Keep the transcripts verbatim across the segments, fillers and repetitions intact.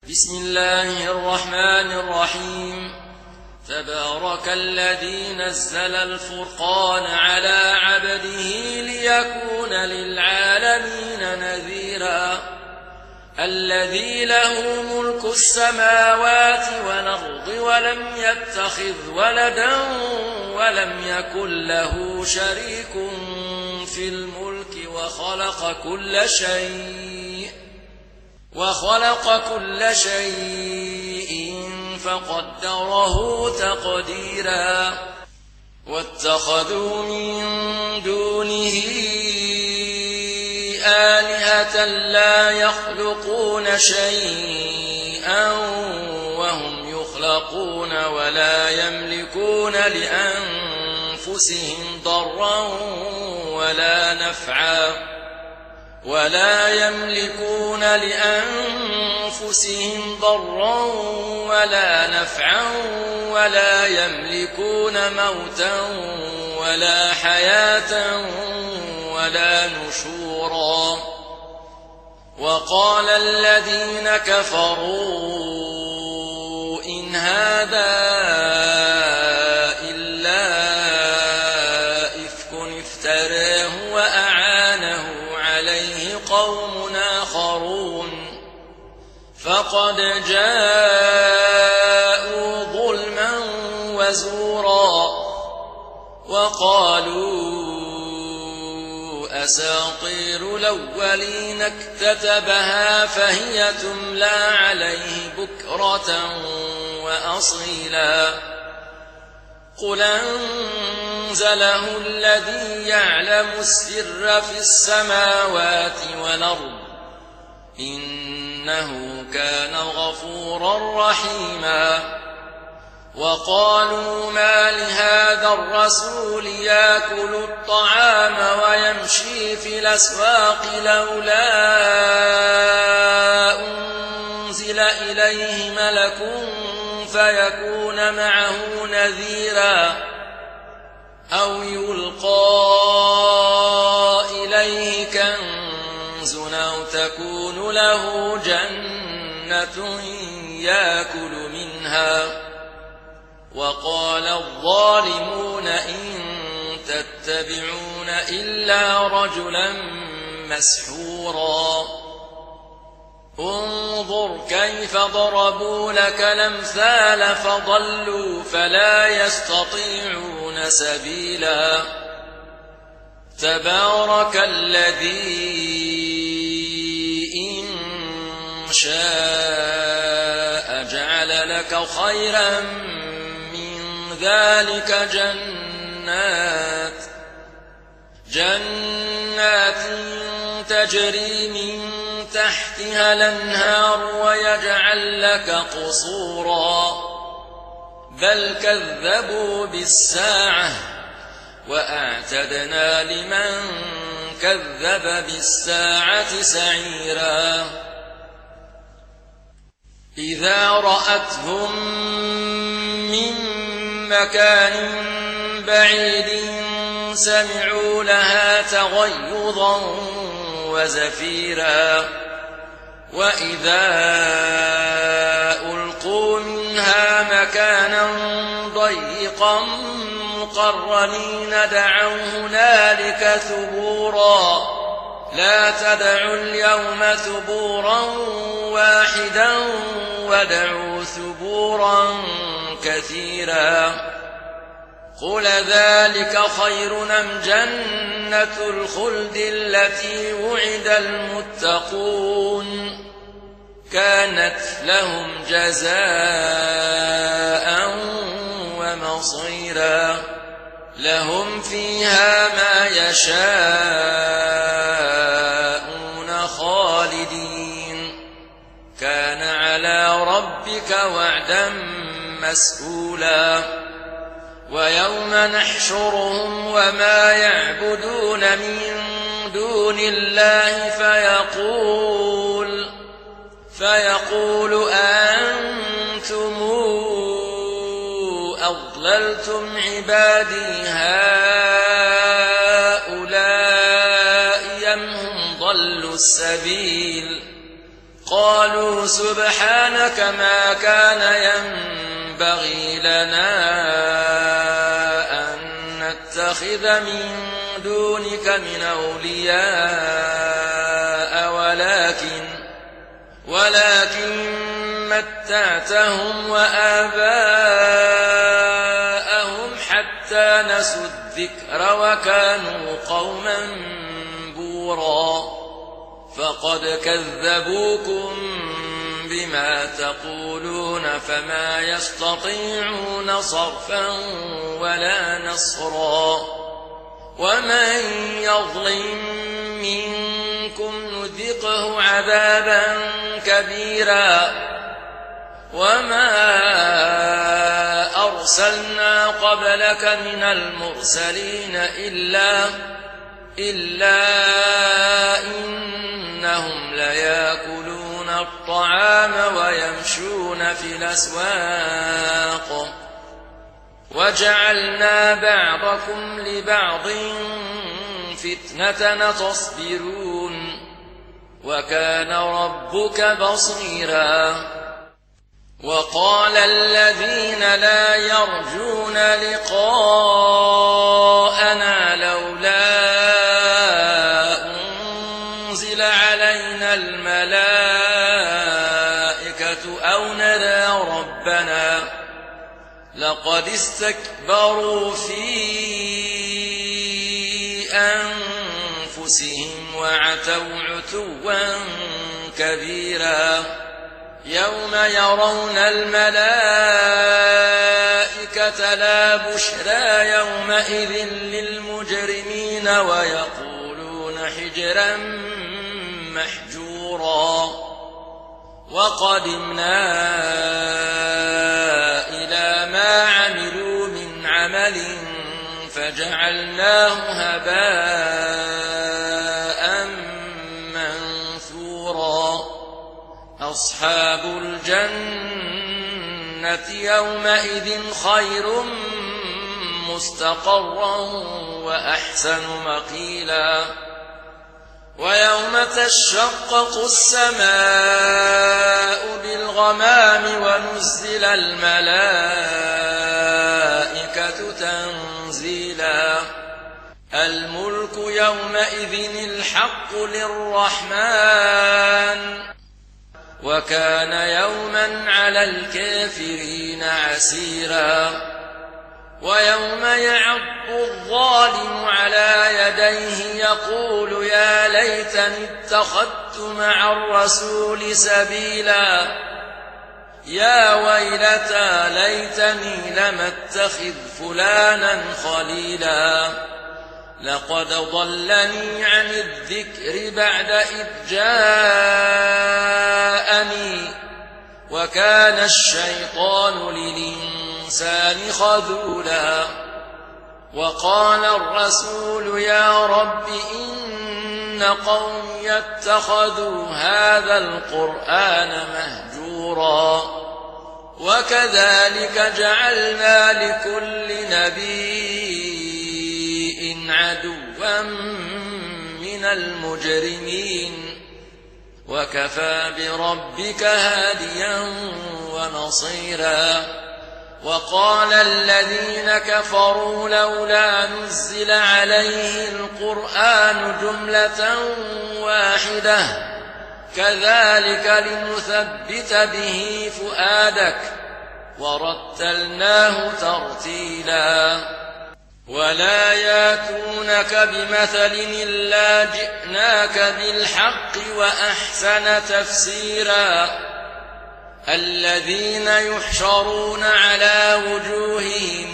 بسم الله الرحمن الرحيم تبارك الذي نزل الفرقان على عبده ليكون للعالمين نذيرا الذي له ملك السماوات والأرض ولم يتخذ ولدا ولم يكن له شريك في الملك وخلق كل شيء وخلق كل شيء فقدره تقديرا واتخذوا من دونه آلهة لا يخلقون شيئا وهم يخلقون ولا يملكون لأنفسهم ضرا ولا نفعا ولا يملكون لأنفسهم ضرا ولا نفعا ولا يملكون موتا ولا حياة ولا نشورا وقال الذين كفروا إن هذا إلا إفك افتراه وأعانه عليه قوم آخرون فقد جاءوا ظلما وزورا وقالوا أساطير الأولين اكتتبها فهي تملى عليه بكرة وأصيلا قل أنزله الذي يعلم السر في السماوات والأرض إنه كان غفورا رحيما وقالوا ما لهذا الرسول يأكل الطعام ويمشي في الأسواق لولا أنزل إليه ملك فيكون معه نذيرا أو يلقى إليه كنز أو تكون له جنة يأكل منها وقال الظالمون إن تتبعون إلا رجلا مسحورا انظر كيف ضربوا لك الأمثال فضلوا فلا يستطيعون سبيلا تبارك الذي إن شاء جعل لك خيرا ذلك جنات جنات تجري من تحتها الأنهار ويجعل لك قصورا بل كذبوا بالساعة وأعتدنا لمن كذب بالساعة سعيرا إذا رأتهم من مكان بعيد سمعوا لها تغيظا وزفيرا وإذا ألقوا منها مكانا ضيقا مقرنين دعوا هنالك ثبورا لا تدعوا اليوم ثبورا واحدا ودعوا ثبورا كثيرا قل ذلك خير أم جنة الخلد التي وعد المتقون كانت لهم جزاء ومصيرا لهم فيها ما يشاءون خالدين كان على ربك وعدا مسئولا ويوم نحشرهم وما يعبدون من دون الله فيقول فيقول أنتم أضللتم عبادي هؤلاء أم هم ضلوا السبيل قالوا سبحانك ما كان ينبغي لنا أن نتخذ من دونك من أولياء ولكن ولكن متعتهم وآباءهم حتى نسوا الذكر وكانوا قوما بورا فقد كذبوكم بما تقولون فما يستطيعون صرفا ولا نصرا ومن يظلم منكم نذقه عذابا كبيرا وما أرسلنا قبلك من المرسلين إلا إلا إنهم ليأكلون الطعام ويمشون في الأسواق وجعلنا بعضكم لبعض فتنة تصبرون وكان ربك بصيرا وقال الذين لا يرجون لقاءنا لولا أنزل علينا الملائكة أو نرى ربنا لقد استكبروا في أنفسهم وعتوا عتوا كبيرا يوم يرون الملائكة لا بشرى يومئذ للمجرمين ويقولون حجرا محجورا وقدمنا إلى ما عملوا من عمل فجعلناه هباء منثورا أصحاب الجنة يومئذ خير مستقرا وأحسن مقيلا ويوم تشقق السماء بالغمام ونزل الملائكة تنزيلا الملك يومئذ الحق للرحمن وكان يوما على الكافرين عسيرا ويوم يعض الظالم على يديه يقول يا ليتني اتخذت مع الرسول سبيلا يا ويلتى ليتني لم اتخذ فلانا خليلا لقد ضلني عن الذكر بعد إذ جاءني وكان الشيطان للإنسان خذولا وقال الرسول يا رب إن قومي اتخذوا هذا القرآن مهجورا وكذلك جعلنا لكل نبي عدوا من المجرمين وكفى بربك هاديا ونصيرا وقال الذين كفروا لولا نزل عليه القرآن جملة واحدة كذلك لنثبت به فؤادك ورتلناه ترتيلا ولا ياتونك بمثل إلا جئناك بالحق وأحسن تفسيرا الذين يحشرون على وجوههم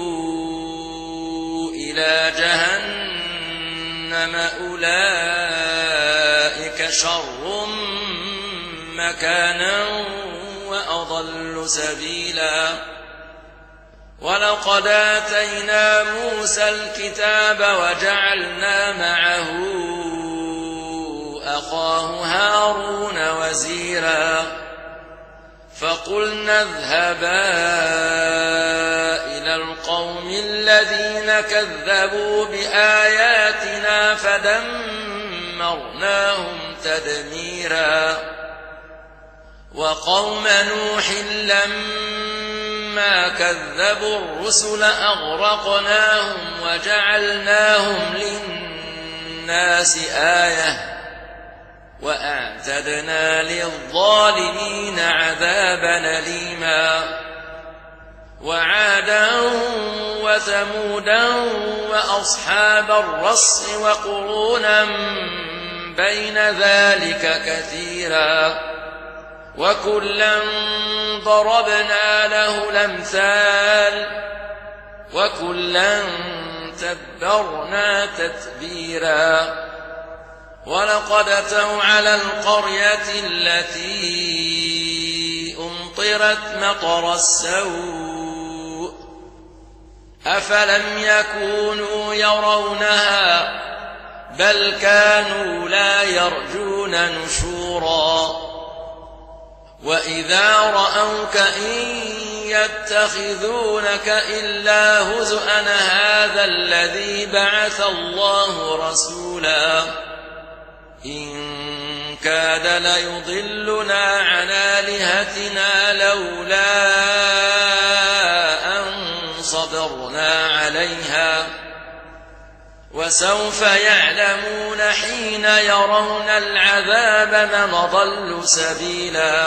إلى جهنم أولئك شر مكانا وأضل سبيلا ولقد آتينا موسى الكتاب وجعلنا معه أخاه هارون وزيرا فقلنا اذهبا إلى القوم الذين كذبوا بآياتنا فدمرناهم تدميرا وقوم نوح لما كذبوا الرسل أغرقناهم وجعلناهم للناس آية وأعتدنا للظالمين عذابا أليما وعادا وثمودا وأصحاب الرس وقرونا بين ذلك كثيرا وكلا ضربنا له الأمثال وكلا تبرنا تتبيرا ولقد أتوا على القرية التي أمطرت مطر السوء أفلم يكونوا يرونها بل كانوا لا يرجون نشورا وإذا رأوك إن يتخذونك إلا هزؤا هذا الذي بعث الله رسولا إن كاد ليضلنا عن آلهتنا لولا أن صبرنا عليها وسوف يعلمون حين يرون العذاب من ضل سبيلا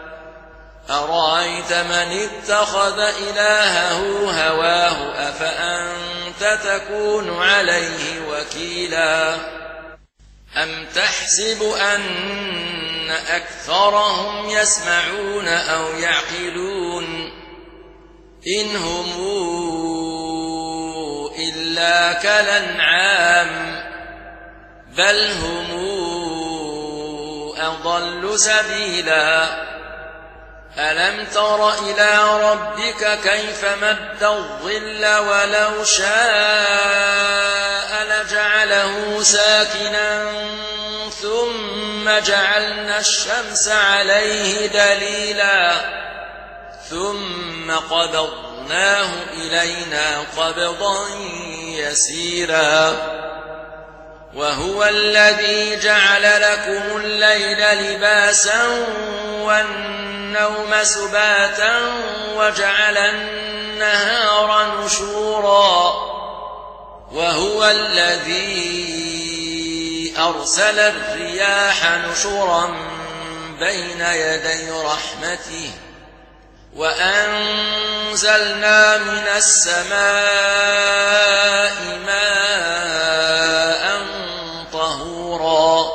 أرأيت من اتخذ إلهه هواه أفأنت تكون عليه وكيلا أم تحسب أن أكثرهم يسمعون أو يعقلون إن هم إلا كالأنعام بل هم أضل سبيلا ألم تر إلى ربك كيف مد الظل ولو شاء لجعله ساكنا ثم جعلنا الشمس عليه دليلا ثم قبضناه إلينا قبضا يسيرا وهو الذي جعل لكم الليل لباسا والنوم سباتا وجعل النهار نشورا وهو الذي أرسل الرياح نشرا بين يدي رحمته وأنزلنا من السماء ماء طهورا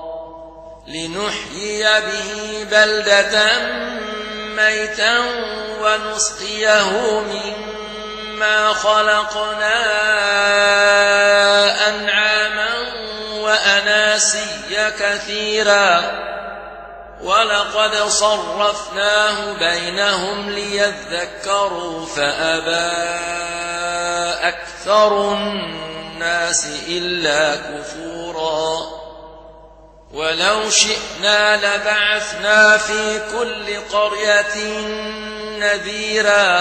لنحيي به بلدة ميتا ونسقيه مما خلقنا أنعاما وأناسيا كثيرا ولقد صرفناه بينهم ليذكروا فأبى أكثر الناس إلا كفورا ولو شئنا لبعثنا في كل قرية نذيرا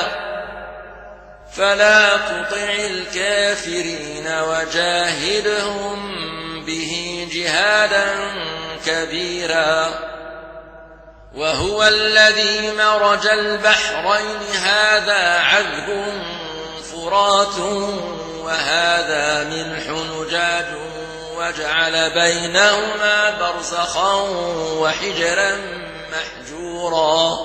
فلا تطع الكافرين وجاهدهم به جهادا كبيرا وهو الذي مرج البحرين هذا عذب فرات وهذا ملح نجاج وجعل بينهما برزخا وحجرا محجورا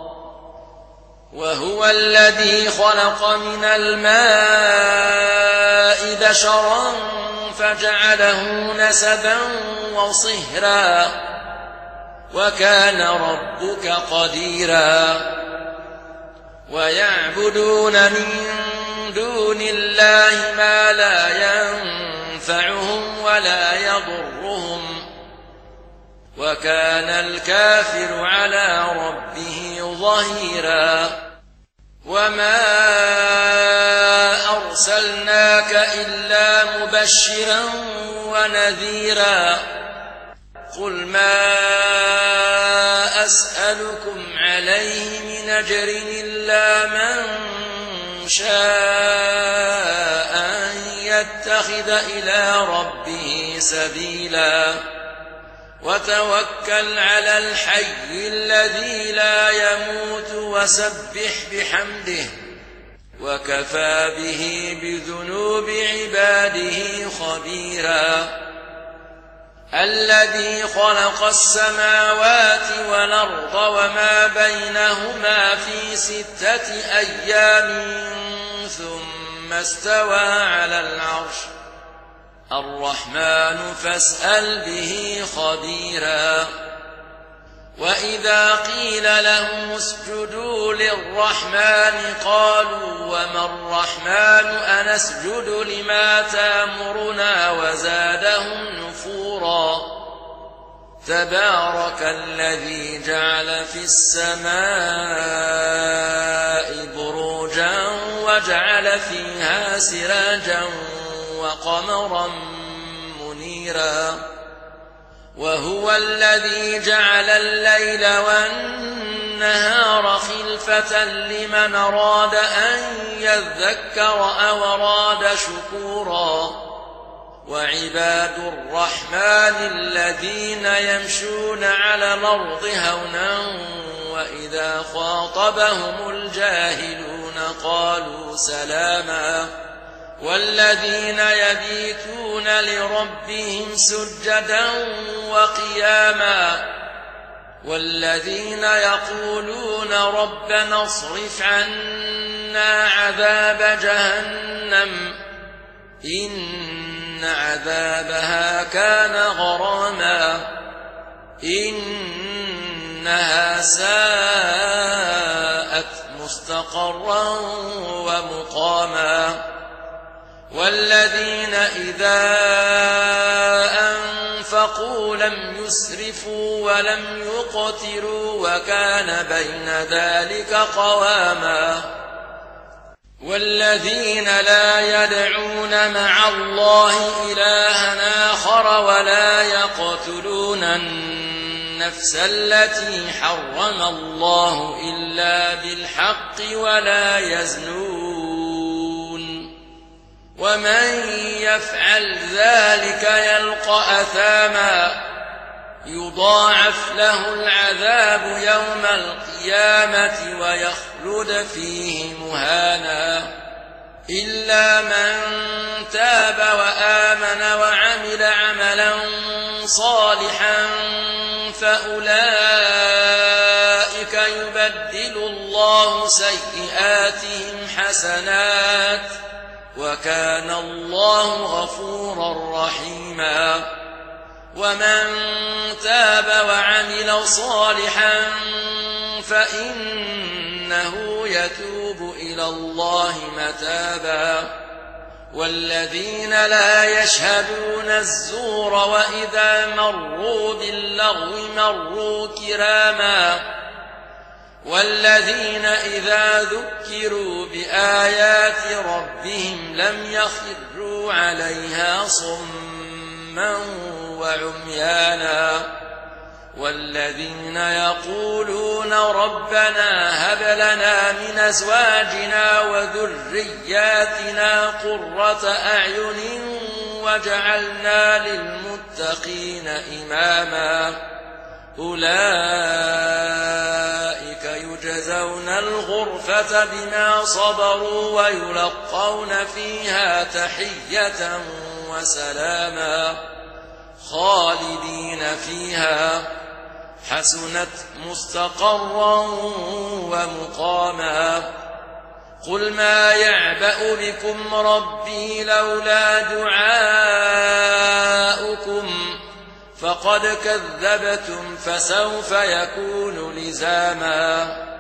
وهو الذي خلق من الماء بشرا فجعله نسبا وصهرا وكان ربك قديرا ويعبدون من دون الله ما لا ينفعهم ولا يضرهم وكان الكافر على ربه ظهيرا وما أرسلناك إلا مبشرا ونذيرا قل ما أسألكم عليه من أجر إلا من شاء أن يتخذ إلى ربه سبيلا وتوكل على الحي الذي لا يموت وسبح بحمده وكفى به بذنوب عباده خبيرا الذي خلق السماوات والأرض وما بينهما في ستة أيام ثم استوى على العرش الرحمن فاسأل به خبيرا وإذا قيل لهم اسجدوا للرحمن قالوا وما الرحمن أنسجد لما تأمرنا وزادهم نفورا تبارك الذي جعل في السماء بروجا وجعل فيها سراجا وقمرا منيرا وهو الذي جعل الليل والنهار خلفة لمن أراد أن يذكر أو أراد شكورا وعباد الرحمن الذين يمشون على الأرض هونا وإذا خاطبهم الجاهلون قالوا سلاما والذين يبيتون لربهم سجدا وقياما والذين يقولون ربنا اصرف عنا عذاب جهنم إن عذابها كان غراما إنها ساءت مستقرا ومقاما والذين إذا أنفقوا لم يسرفوا ولم يقتروا وكان بين ذلك قواما والذين لا يدعون مع الله إلها آخر ولا يقتلون النفس التي حرم الله إلا بالحق ولا يزنون ومن يفعل ذلك يلقى أثاما يضاعف له العذاب يوم القيامة ويخلد فيه مهانا إلا من تاب وآمن وعمل عملا صالحا فأولئك يبدل الله سيئاتهم حسنات وكان الله غفورا رحيما ومن تاب وعمل صالحا فإنه يتوب إلى الله متابا والذين لا يشهدون الزور وإذا مروا باللغو مروا كراما والذين إذا ذكروا بآيات ربهم لم يخروا عليها صما وعميانا والذين يقولون ربنا هب لنا من أزواجنا وذرياتنا قرة أعين وجعلنا للمتقين إماما أولئك يجزون الغرفة بما صبروا ويلقون فيها تحية وسلاما خالدين فيها حسنت مستقرا ومقاما قل ما يعبأ بكم ربي لولا دعاؤكم فقد كذبتم فسوف يكون لزاما